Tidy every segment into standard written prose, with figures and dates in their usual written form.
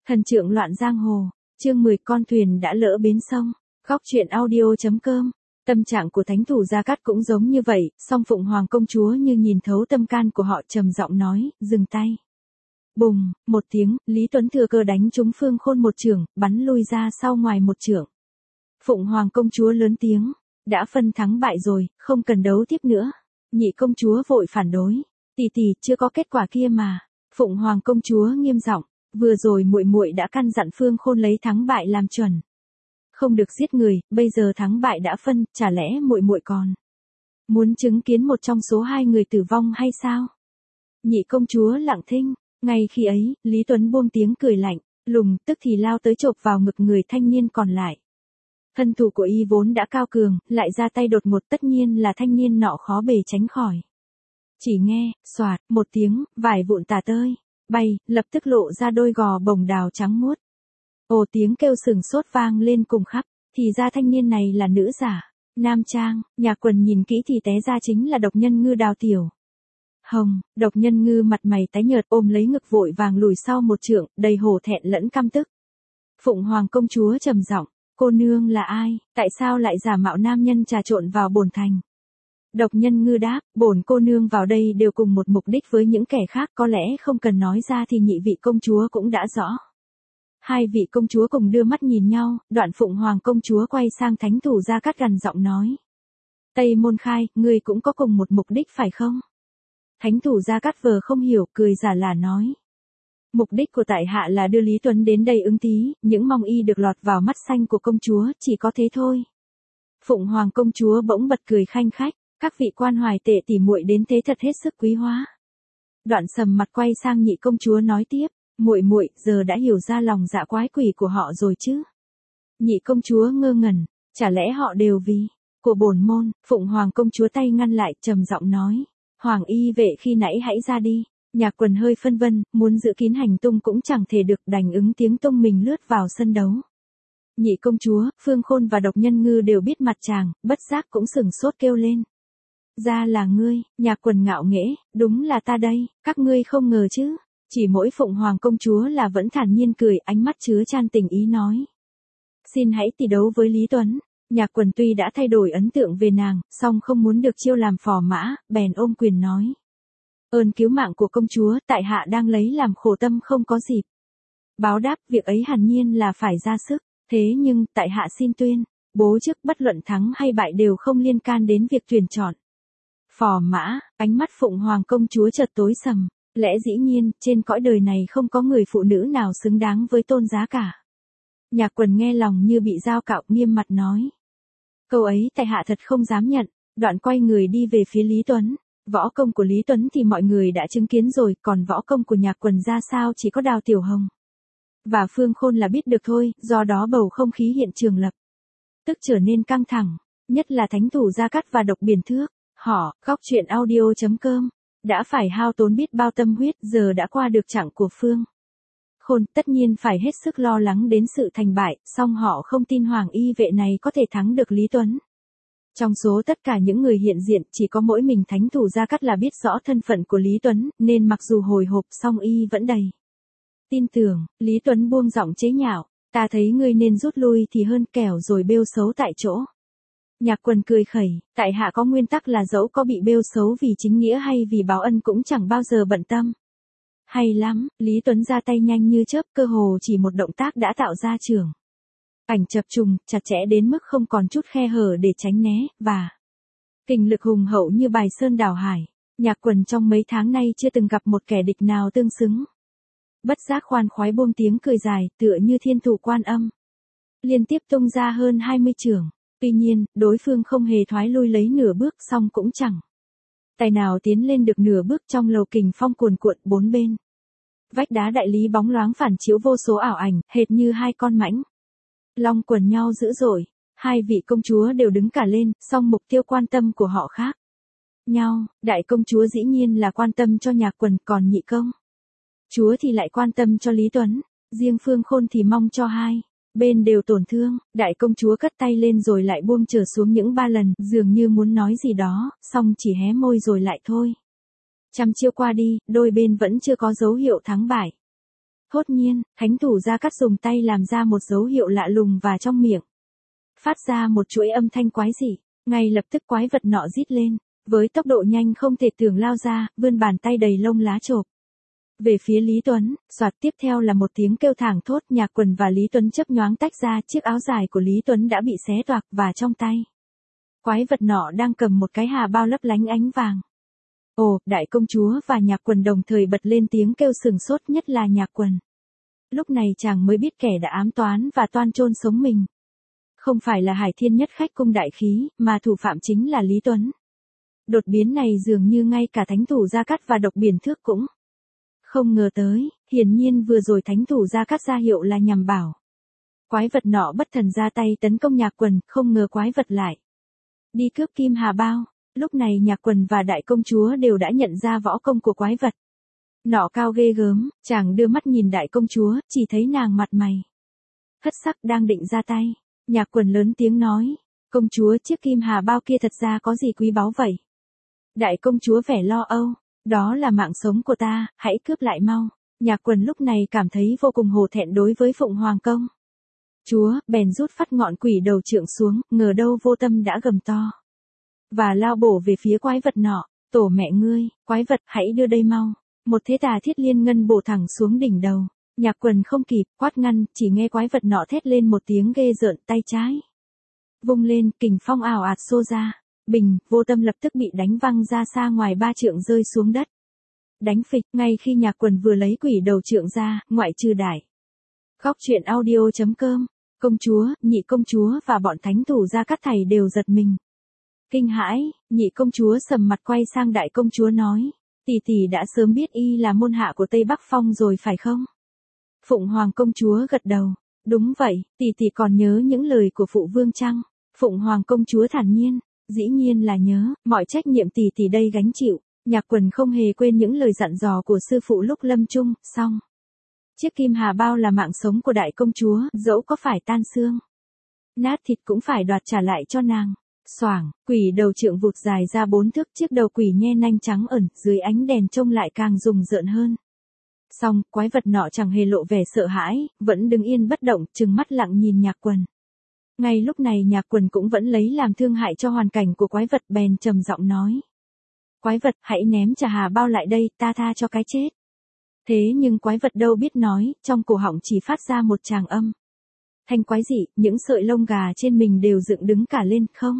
Thần trượng loạn giang hồ, chương 10 con thuyền đã lỡ bến sông, góc truyện audio.com. Tâm trạng của thánh thủ Gia Cát cũng giống như vậy, song Phụng Hoàng công chúa như nhìn thấu tâm can của họ trầm giọng nói, dừng tay. Bùng, một tiếng, Lý Tuấn thừa cơ đánh trúng Phương Khôn một chưởng, bắn lui ra sau ngoài một chưởng. Phụng Hoàng công chúa lớn tiếng, đã phân thắng bại rồi, không cần đấu tiếp nữa. Nhị công chúa vội phản đối, tỷ tỷ chưa có kết quả kia mà. Phụng Hoàng công chúa nghiêm giọng, vừa rồi muội muội đã căn dặn Phương Khôn lấy thắng bại làm chuẩn. Không được giết người, bây giờ thắng bại đã phân, chả lẽ muội muội còn muốn chứng kiến một trong số hai người tử vong hay sao? Nhị công chúa lặng thinh, ngay khi ấy, Lý Tuấn buông tiếng cười lạnh, lùng tức thì lao tới chộp vào ngực người thanh niên còn lại. Thân thủ của y vốn đã cao cường, lại ra tay đột ngột tất nhiên là thanh niên nọ khó bề tránh khỏi. Chỉ nghe, xoạt, một tiếng, vải vụn tả tơi, bay, lập tức lộ ra đôi gò bồng đào trắng muốt. Ồ tiếng kêu sừng sốt vang lên cùng khắp, thì ra thanh niên này là nữ giả, nam trang, Nhạc Quần nhìn kỹ thì té ra chính là độc nhân ngư Đào Tiểu Hồng. Độc nhân ngư mặt mày tái nhợt ôm lấy ngực vội vàng lùi sau một trượng, đầy hổ thẹn lẫn căm tức. Phụng Hoàng công chúa trầm giọng, cô nương là ai, tại sao lại giả mạo nam nhân trà trộn vào bổn thành? Độc nhân ngư đáp, bổn cô nương vào đây đều cùng một mục đích với những kẻ khác, có lẽ không cần nói ra thì nhị vị công chúa cũng đã rõ. Hai vị công chúa cùng đưa mắt nhìn nhau, đoạn Phụng Hoàng công chúa quay sang thánh thủ Gia Cát gần giọng nói. Tây Môn Khai, ngươi cũng có cùng một mục đích phải không? Thánh thủ Gia Cát vờ không hiểu, cười giả là nói. Mục đích của tại hạ là đưa Lý Tuấn đến đây ứng thí, những mong y được lọt vào mắt xanh của công chúa, chỉ có thế thôi. Phụng Hoàng công chúa bỗng bật cười khanh khách, các vị quan hoài tệ tỉ muội đến thế thật hết sức quý hóa. Đoạn sầm mặt quay sang nhị công chúa nói tiếp, muội muội giờ đã hiểu ra lòng dạ quái quỷ của họ rồi chứ? Nhị công chúa ngơ ngẩn, chả lẽ họ đều vì của bổn môn? Phụng Hoàng công chúa tay ngăn lại, trầm giọng nói, Hoàng y vệ khi nãy hãy ra đi. Nhạc Quần hơi phân vân, muốn giữ kín hành tung cũng chẳng thể được, đành ứng tiếng tung mình lướt vào sân đấu. Nhị công chúa, Phương Khôn và độc nhân ngư đều biết mặt chàng, bất giác cũng sừng sốt kêu lên. Ra là ngươi, Nhạc Quần ngạo nghễ, đúng là ta đây, các ngươi không ngờ chứ. Chỉ mỗi Phụng Hoàng công chúa là vẫn thản nhiên cười, ánh mắt chứa chan tình ý nói. Xin hãy tỷ đấu với Lý Tuấn. Nhạc Quần tuy đã thay đổi ấn tượng về nàng, song không muốn được chiêu làm phò mã, bèn ôm quyền nói. Ơn cứu mạng của công chúa, tại hạ đang lấy làm khổ tâm không có dịp báo đáp, việc ấy hẳn nhiên là phải ra sức, thế nhưng, tại hạ xin tuyên, bố chức bất luận thắng hay bại đều không liên can đến việc tuyển chọn. Phò mã, ánh mắt Phụng Hoàng công chúa chợt tối sầm, lẽ dĩ nhiên, trên cõi đời này không có người phụ nữ nào xứng đáng với Tôn Giá cả. Nhạc Quần nghe lòng như bị dao cạo, nghiêm mặt nói. Câu ấy tại hạ thật không dám nhận, đoạn quay người đi về phía Lý Tuấn. Võ công của Lý Tuấn thì mọi người đã chứng kiến rồi, còn võ công của Nhạc Quần ra sao chỉ có Đào Tiểu Hồng và Phương Khôn là biết được thôi, do đó bầu không khí hiện trường lập tức trở nên căng thẳng, nhất là thánh thủ Gia Cát và Độc Biển Thước. Họ, góc truyện audio.com, đã phải hao tốn biết bao tâm huyết, giờ đã qua được chặng của Phương Khôn, tất nhiên phải hết sức lo lắng đến sự thành bại, song họ không tin Hoàng y vệ này có thể thắng được Lý Tuấn. Trong số tất cả những người hiện diện, chỉ có mỗi mình thánh thủ Gia Cát là biết rõ thân phận của Lý Tuấn, nên mặc dù hồi hộp song y vẫn đầy tin tưởng. Lý Tuấn buông giọng chế nhạo, ta thấy ngươi nên rút lui thì hơn, kẻo rồi bêu xấu tại chỗ. Nhạc Quần cười khẩy, tại hạ có nguyên tắc là dẫu có bị bêu xấu vì chính nghĩa hay vì báo ân cũng chẳng bao giờ bận tâm. Hay lắm, Lý Tuấn ra tay nhanh như chớp, cơ hồ chỉ một động tác đã tạo ra trường ảnh chập trùng, chặt chẽ đến mức không còn chút khe hở để tránh né, và kình lực hùng hậu như bài sơn đảo hải. Nhạc Quần trong mấy tháng nay chưa từng gặp một kẻ địch nào tương xứng. Bất giác khoan khoái buông tiếng cười dài, tựa như thiên thủ Quan Âm. Liên tiếp tung ra hơn 20 chưởng. Tuy nhiên, đối phương không hề thoái lui lấy nửa bước, song cũng chẳng tài nào tiến lên được nửa bước trong lầu kình phong cuồn cuộn bốn bên. Vách đá đại lý bóng loáng phản chiếu vô số ảo ảnh, hệt như hai con mãnh long quần nhau dữ dội. Hai vị công chúa đều đứng cả lên, song mục tiêu quan tâm của họ khác nhau. Đại công chúa dĩ nhiên là quan tâm cho Nhạc Quần, còn nhị công chúa thì lại quan tâm cho Lý Tuấn. Riêng Phương Khôn thì mong cho hai bên đều tổn thương. Đại công chúa cất tay lên rồi lại buông trở xuống những 3 lần, dường như muốn nói gì đó, song chỉ hé môi rồi lại thôi. Trăm chiêu qua đi, đôi bên vẫn chưa có dấu hiệu thắng bại. Thốt nhiên, thánh thủ Gia Cát dùng tay làm ra một dấu hiệu lạ lùng và trong miệng phát ra một chuỗi âm thanh quái dị. Ngay lập tức quái vật nọ rít lên, với tốc độ nhanh không thể tưởng lao ra, vươn bàn tay đầy lông lá chộp về phía Lý Tuấn. Soạt, tiếp theo là một tiếng kêu thảng thốt, Nhạc Quần và Lý Tuấn chớp nhoáng tách ra, chiếc áo dài của Lý Tuấn đã bị xé toạc và trong tay quái vật nọ đang cầm một cái hà bao lấp lánh ánh vàng. Ồ, đại công chúa và Nhạc Quần đồng thời bật lên tiếng kêu sừng sốt, nhất là Nhạc Quần. Lúc này chàng mới biết kẻ đã ám toán và toan chôn sống mình không phải là Hải Thiên Nhất Khách Cung đại khí, mà thủ phạm chính là Lý Tuấn. Đột biến này dường như ngay cả thánh thủ Gia Cát và Độc Biển Thước cũng không ngờ tới, hiển nhiên vừa rồi thánh thủ Gia Cát ra hiệu là nhằm bảo quái vật nọ bất thần ra tay tấn công Nhạc Quần, không ngờ quái vật lại đi cướp kim hà bao. Lúc này Nhạc Quần và đại công chúa đều đã nhận ra võ công của quái vật nọ cao ghê gớm. Chàng đưa mắt nhìn đại công chúa, chỉ thấy nàng mặt mày thất sắc đang định ra tay. Nhạc Quần lớn tiếng nói, công chúa, chiếc kim hà bao kia thật ra có gì quý báu vậy? Đại công chúa vẻ lo âu, đó là mạng sống của ta, hãy cướp lại mau. Nhạc Quần lúc này cảm thấy vô cùng hổ thẹn đối với Phụng Hoàng công chúa, bèn rút phát ngọn quỷ đầu trượng xuống, ngờ đâu vô tâm đã gầm to và lao bổ về phía quái vật nọ. Tổ mẹ ngươi, quái vật, hãy đưa đây mau. Một thế tà thiết liên ngân bổ thẳng xuống đỉnh đầu. Nhạc Quần không kịp quát ngăn, chỉ nghe quái vật nọ thét lên một tiếng ghê rợn, tay trái vung lên, kình phong ảo ạt xô ra. Bình, vô tâm lập tức bị đánh văng ra xa ngoài 3 trượng rơi xuống đất. Đánh phịch, ngay khi Nhạc Quần vừa lấy quỷ đầu trượng ra, ngoại trừ đại Góc truyện audio.com, công chúa, nhị công chúa và bọn thánh thủ Gia Cát thảy đều giật mình. Kinh hãi, nhị công chúa sầm mặt quay sang đại công chúa nói, tỷ tỷ đã sớm biết y là môn hạ của Tây Bắc Phong rồi phải không? Phụng Hoàng công chúa gật đầu, đúng vậy, tỷ tỷ còn nhớ những lời của phụ vương chăng? Phụng Hoàng công chúa thản nhiên, dĩ nhiên là nhớ, mọi trách nhiệm tỷ tỷ đây gánh chịu. Nhạc Quần không hề quên những lời dặn dò của sư phụ lúc lâm chung, xong. Chiếc kim hà bao là mạng sống của đại công chúa, dẫu có phải tan xương nát thịt cũng phải đoạt trả lại cho nàng. Xoảng, quỷ đầu trượng vụt dài ra 4 thước, chiếc đầu quỷ nhe nanh trắng ẩn, dưới ánh đèn trông lại càng rùng rợn hơn. Xong, quái vật nọ chẳng hề lộ vẻ sợ hãi, vẫn đứng yên bất động, trừng mắt lặng nhìn Nhạc Quần. Ngay lúc này Nhạc Quần cũng vẫn lấy làm thương hại cho hoàn cảnh của quái vật, bèn trầm giọng nói. Quái vật, hãy ném trà hà bao lại đây, ta tha cho cái chết. Thế nhưng quái vật đâu biết nói, trong cổ họng chỉ phát ra một tràng âm thanh quái dị, những sợi lông gà trên mình đều dựng đứng cả lên, không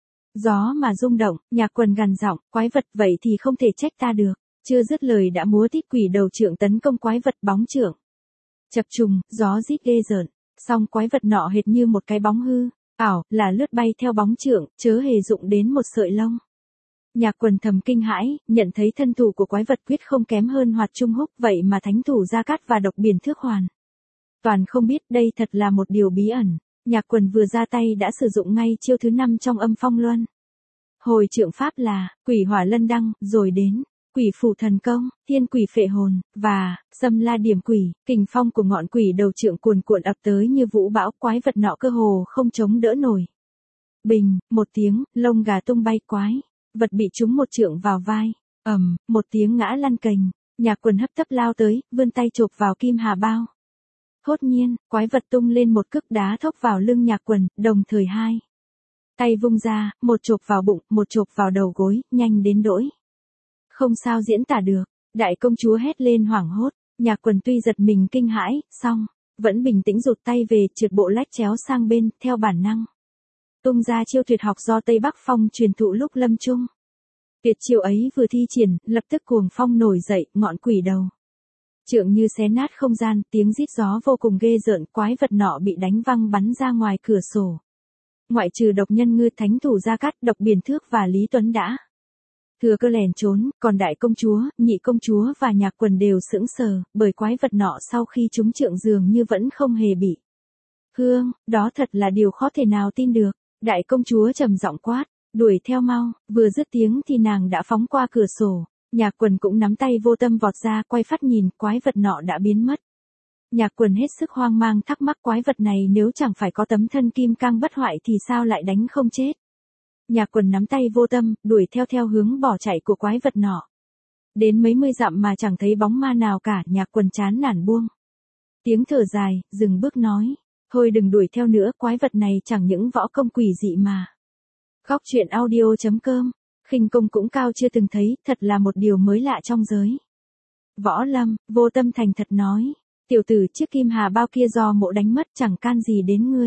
gió mà rung động. Nhạc Quần gằn giọng, quái vật, vậy thì không thể trách ta được. Chưa dứt lời đã múa tít quỷ đầu trượng tấn công quái vật, bóng trượng chập trùng, gió rít ghê rợn. Xong quái vật nọ hệt như một cái bóng hư ảo, là lướt bay theo bóng trượng, chớ hề dụng đến một sợi lông. Nhạc Quần thầm kinh hãi, nhận thấy thân thủ của quái vật quyết không kém hơn Hoạt Trung Húc, vậy mà thánh thủ Gia Cát và Độc Biển Thước hoàn toàn không biết, đây thật là một điều bí ẩn. Nhạc Quần vừa ra tay đã sử dụng ngay chiêu thứ 5 trong Âm Phong Luân hồi trượng pháp là Quỷ Hỏa Lân Đăng, rồi đến Quỷ Phủ Thần Công, Thiên Quỷ Phệ Hồn và Xâm La Điểm Quỷ. Kình phong của ngọn quỷ đầu trượng cuồn cuộn ập tới như vũ bão, quái vật nọ cơ hồ không chống đỡ nổi. Bình, một tiếng, lông gà tung bay, quái vật bị trúng một trượng vào vai, một tiếng ngã lăn cành. Nhạc Quần hấp tấp lao tới, vươn tay chộp vào kim hà bao. Thốt nhiên, quái vật tung lên một cước đá thốc vào lưng Nhạc Quần, đồng thời hai tay vung ra, một chộp vào bụng, một chộp vào đầu gối, nhanh đến đỗi không sao diễn tả được. Đại công chúa hét lên hoảng hốt. Nhạc Quần tuy giật mình kinh hãi, song vẫn bình tĩnh rụt tay về, trượt bộ lách chéo sang bên, theo bản năng tung ra chiêu tuyệt học do Tây Bắc Phong truyền thụ lúc lâm chung. Tuyệt chiêu ấy vừa thi triển, lập tức cuồng phong nổi dậy, ngọn quỷ đầu trượng như xé nát không gian, tiếng rít gió vô cùng ghê rợn, quái vật nọ bị đánh văng bắn ra ngoài cửa sổ. Ngoại trừ Độc Nhân Ngư, thánh thủ Gia Cát, Độc Biển Thước và Lý Tuấn đã thừa cơ lèn trốn, còn đại công chúa, nhị công chúa và Nhạc Quần đều sững sờ, bởi quái vật nọ sau khi trúng trượng dường như vẫn không hề bị thương, đó thật là điều khó thể nào tin được. Đại công chúa trầm giọng quát, đuổi theo mau. Vừa dứt tiếng thì nàng đã phóng qua cửa sổ. Nhạc Quần cũng nắm tay vô tâm vọt ra, quay phát nhìn, quái vật nọ đã biến mất. Nhạc Quần hết sức hoang mang, thắc mắc quái vật này nếu chẳng phải có tấm thân kim cang bất hoại thì sao lại đánh không chết. Nhạc Quần nắm tay vô tâm, đuổi theo hướng bỏ chạy của quái vật nọ. Đến mấy mươi dặm mà chẳng thấy bóng ma nào cả, Nhạc Quần chán nản buông Tiếng thở dài, dừng bước nói. Thôi đừng đuổi theo nữa, quái vật này chẳng những võ công quỷ dị mà. Góc truyện audio.com. Khinh công cũng cao chưa từng thấy, thật là một điều mới lạ trong giới. Võ Lâm, Vô Tâm thành thật nói. Tiểu tử, chiếc kim hà bao kia do mộ đánh mất, chẳng can gì đến ngươi.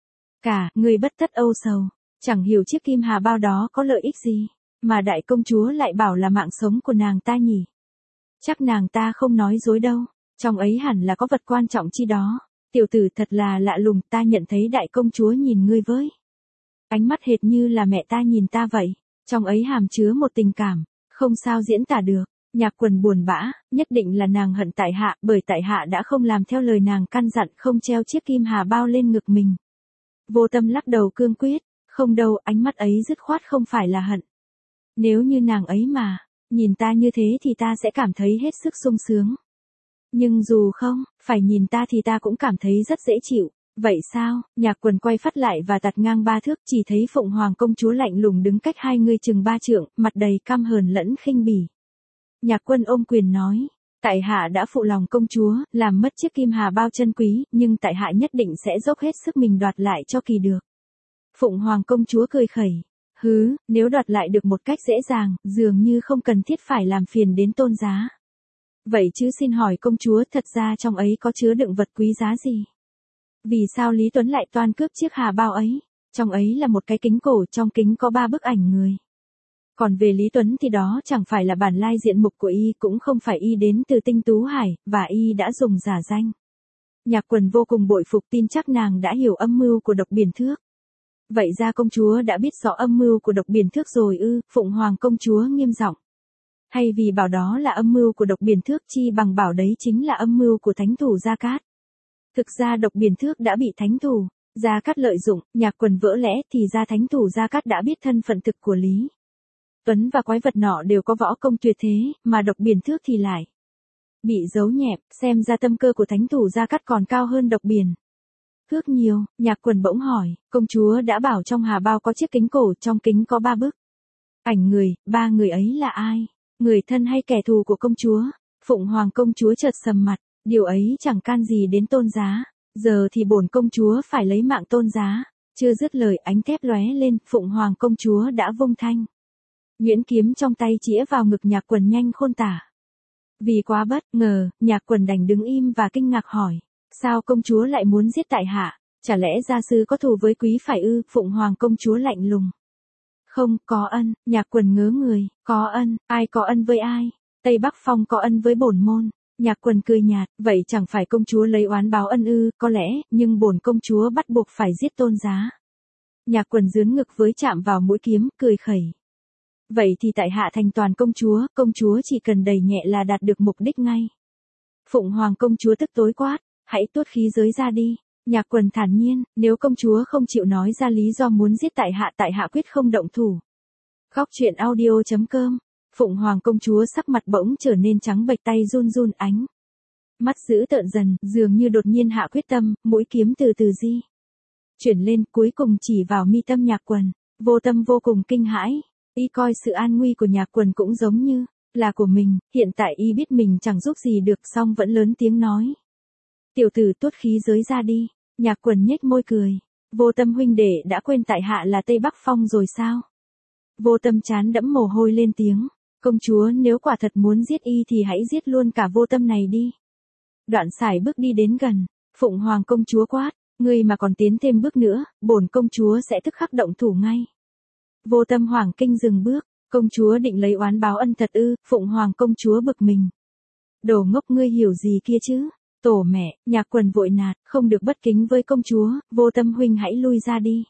Ngươi bất tất âu sầu. Chẳng hiểu chiếc kim hà bao đó có lợi ích gì, mà đại công chúa lại bảo là mạng sống của nàng ta nhỉ. Chắc nàng ta không nói dối đâu, trong ấy hẳn là có vật quan trọng chi đó. Tiểu tử thật là lạ lùng, ta nhận thấy đại công chúa nhìn ngươi với ánh mắt hệt như là mẹ ta nhìn ta vậy, trong ấy hàm chứa một tình cảm, không sao diễn tả được. Nhạc Quần buồn bã, nhất định là nàng hận tại hạ, bởi tại hạ đã không làm theo lời nàng căn dặn, không treo chiếc kim hà bao lên ngực mình. Vô Tâm lắc đầu cương quyết, không đâu, ánh mắt ấy dứt khoát không phải là hận. Nếu như nàng ấy mà nhìn ta như thế thì ta sẽ cảm thấy hết sức sung sướng. Nhưng dù không phải nhìn ta thì ta cũng cảm thấy rất dễ chịu. Vậy sao? Nhạc Quần quay phát lại và tạt ngang 3 thước, chỉ thấy Phụng Hoàng công chúa lạnh lùng đứng cách hai người chừng 3 trượng, mặt đầy căm hờn lẫn khinh bỉ. Nhạc Quân ôm quyền nói, tại hạ đã phụ lòng công chúa, làm mất chiếc kim hà bao chân quý, nhưng tại hạ nhất định sẽ dốc hết sức mình đoạt lại cho kỳ được. Phụng Hoàng công chúa cười khẩy, nếu đoạt lại được một cách dễ dàng, dường như không cần thiết phải làm phiền đến tôn giá. Vậy chứ xin hỏi công chúa, thật ra trong ấy có chứa đựng vật quý giá gì? Vì sao Lý Tuấn lại toan cướp chiếc hà bao ấy? Trong ấy là một cái kính cổ, trong kính có 3 bức ảnh người. Còn về Lý Tuấn thì đó chẳng phải là bản lai diện mục của y, cũng không phải y đến từ Tinh Tú Hải, và y đã dùng giả danh. Nhạc Quần vô cùng bội phục, tin chắc nàng đã hiểu âm mưu của Độc Biển Thước. Vậy ra công chúa đã biết rõ âm mưu của Độc Biển Thước rồi ư? Phụng Hoàng công chúa nghiêm giọng. Thay vì bảo đó là âm mưu của Độc Biển Thước, chi bằng bảo đấy chính là âm mưu của thánh thủ Gia Cát. Thực ra Độc Biển Thước đã bị thánh thủ Gia Cát lợi dụng. Nhạc Quần vỡ lẽ, thì ra thánh thủ Gia Cát đã biết thân phận thực của Lý Tuấn và quái vật nọ đều có võ công tuyệt thế, mà Độc Biển Thước thì lại bị giấu nhẹm, xem ra tâm cơ của thánh thủ Gia Cát còn cao hơn Độc Biển Thước nhiều. Nhạc Quần bỗng hỏi, công chúa đã bảo trong hà bao có chiếc kính cổ, trong kính có 3 bức ảnh người, 3 người ấy là ai? Người thân hay kẻ thù của công chúa? Phụng Hoàng công chúa chợt sầm mặt, điều ấy chẳng can gì đến tôn giá, giờ thì bổn công chúa phải lấy mạng tôn giá. Chưa dứt lời, ánh thép lóe lên, Phụng Hoàng công chúa đã vung thanh nhuyễn kiếm trong tay chĩa vào ngực Nhạc Quần nhanh khôn tả. Vì quá bất ngờ, Nhạc Quần đành đứng im và kinh ngạc hỏi, sao công chúa lại muốn giết tại hạ? Chả lẽ gia sư có thù với quý phải ư? Phụng Hoàng công chúa lạnh lùng. Không, có ân. Nhạc Quần ngớ người, có ân, ai có ân với ai? Tây Bắc Phong có ân với bổn môn. Nhạc Quần cười nhạt, vậy chẳng phải công chúa lấy oán báo ân ư? Có lẽ, nhưng bổn công chúa bắt buộc phải giết tôn giá. Nhạc Quần giương ngực với chạm vào mũi kiếm, cười khẩy. Vậy thì tại hạ thành toàn công chúa chỉ cần đẩy nhẹ là đạt được mục đích ngay. Phụng Hoàng công chúa tức tối quát, hãy tuốt khí giới ra đi. Nhạc Quần thản nhiên, nếu công chúa không chịu nói ra lý do muốn giết tại hạ quyết không động thủ. Góc truyện audio.com. Phụng Hoàng công chúa sắc mặt bỗng trở nên trắng bệch, tay run run, ánh mắt dữ tợn dần, dường như đột nhiên hạ quyết tâm, mũi kiếm từ từ di chuyển lên, cuối cùng chỉ vào mi tâm Nhạc Quần. Vô Tâm vô cùng kinh hãi, y coi sự an nguy của Nhạc Quần cũng giống như là của mình, hiện tại y biết mình chẳng giúp gì được, song vẫn lớn tiếng nói. Tiểu tử, tuốt khí giới ra đi. Nhạc Quần nhếch môi cười. Vô Tâm huynh đệ đã quên tại hạ là Tây Bắc Phong rồi sao? Vô Tâm trán đẫm mồ hôi lên tiếng. Công chúa nếu quả thật muốn giết y thì hãy giết luôn cả Vô Tâm này đi. Đoạn sải bước đi đến gần. Phụng Hoàng công chúa quát, ngươi mà còn tiến thêm bước nữa, bổn công chúa sẽ tức khắc động thủ ngay. Vô Tâm hoảng kinh dừng bước. Công chúa định lấy oán báo ân thật ư? Phụng Hoàng công chúa bực mình. Đồ ngốc, ngươi hiểu gì kia chứ? Tổ mẹ. Nhạc Quần vội nạt, không được bất kính với công chúa, Vô Tâm huynh hãy lui ra đi.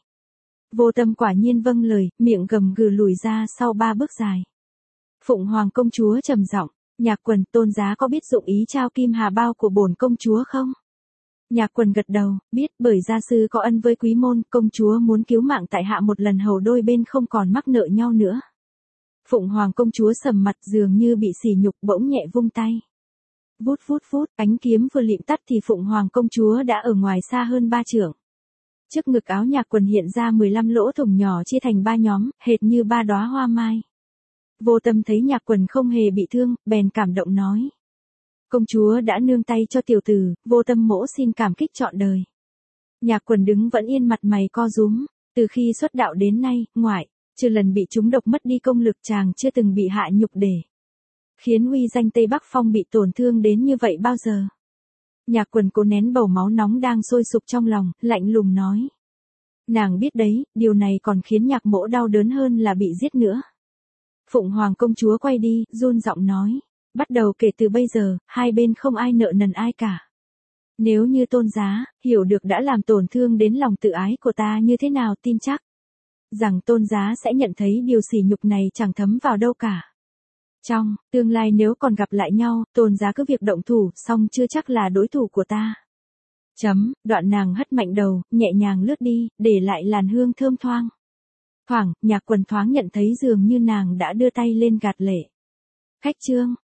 Vô Tâm quả nhiên vâng lời, miệng gầm gừ lùi ra sau 3 bước dài. Phụng Hoàng công chúa trầm giọng, Nhạc Quần, tôn giá có biết dụng ý trao kim hà bao của bổn công chúa không? Nhạc Quần gật đầu, biết, bởi gia sư có ân với quý môn, công chúa muốn cứu mạng tại hạ một lần hầu đôi bên không còn mắc nợ nhau nữa. Phụng Hoàng công chúa sầm mặt, dường như bị sỉ nhục, bỗng nhẹ vung tay. Vút vút vút, ánh kiếm vừa lịm tắt thì Phụng Hoàng công chúa đã ở ngoài xa hơn 3 trượng. Trước ngực áo Nhạc Quần hiện ra 15 lỗ thủng nhỏ chia thành 3 nhóm, hệt như 3 đóa hoa mai. Vô Tâm thấy Nhạc Quần không hề bị thương, bèn cảm động nói. Công chúa đã nương tay cho tiểu tử, Vô Tâm mỗ xin cảm kích trọn đời. Nhạc Quần đứng vẫn yên, mặt mày co rúm, từ khi xuất đạo đến nay, ngoại trừ lần bị trúng độc mất đi công lực, chàng chưa từng bị hạ nhục để khiến uy danh Tây Bắc Phong bị tổn thương đến như vậy bao giờ. Nhạc Quần cố nén bầu máu nóng đang sôi sục trong lòng, lạnh lùng nói. Nàng biết đấy, điều này còn khiến Nhạc mỗ đau đớn hơn là bị giết nữa. Phụng Hoàng công chúa quay đi, run giọng nói. Bắt đầu kể từ bây giờ, hai bên không ai nợ nần ai cả. Nếu như Tôn giá, hiểu được đã làm tổn thương đến lòng tự ái của ta như thế nào, tin chắc rằng Tôn giá sẽ nhận thấy điều sỉ nhục này chẳng thấm vào đâu cả. Trong tương lai nếu còn gặp lại nhau, Tôn giá cứ việc động thủ, song chưa chắc là đối thủ của ta. Đoạn nàng hất mạnh đầu, nhẹ nhàng lướt đi, để lại làn hương thơm thoang. Nhạc Quần thoáng nhận thấy dường như nàng đã đưa tay lên gạt lệ. Khách trương,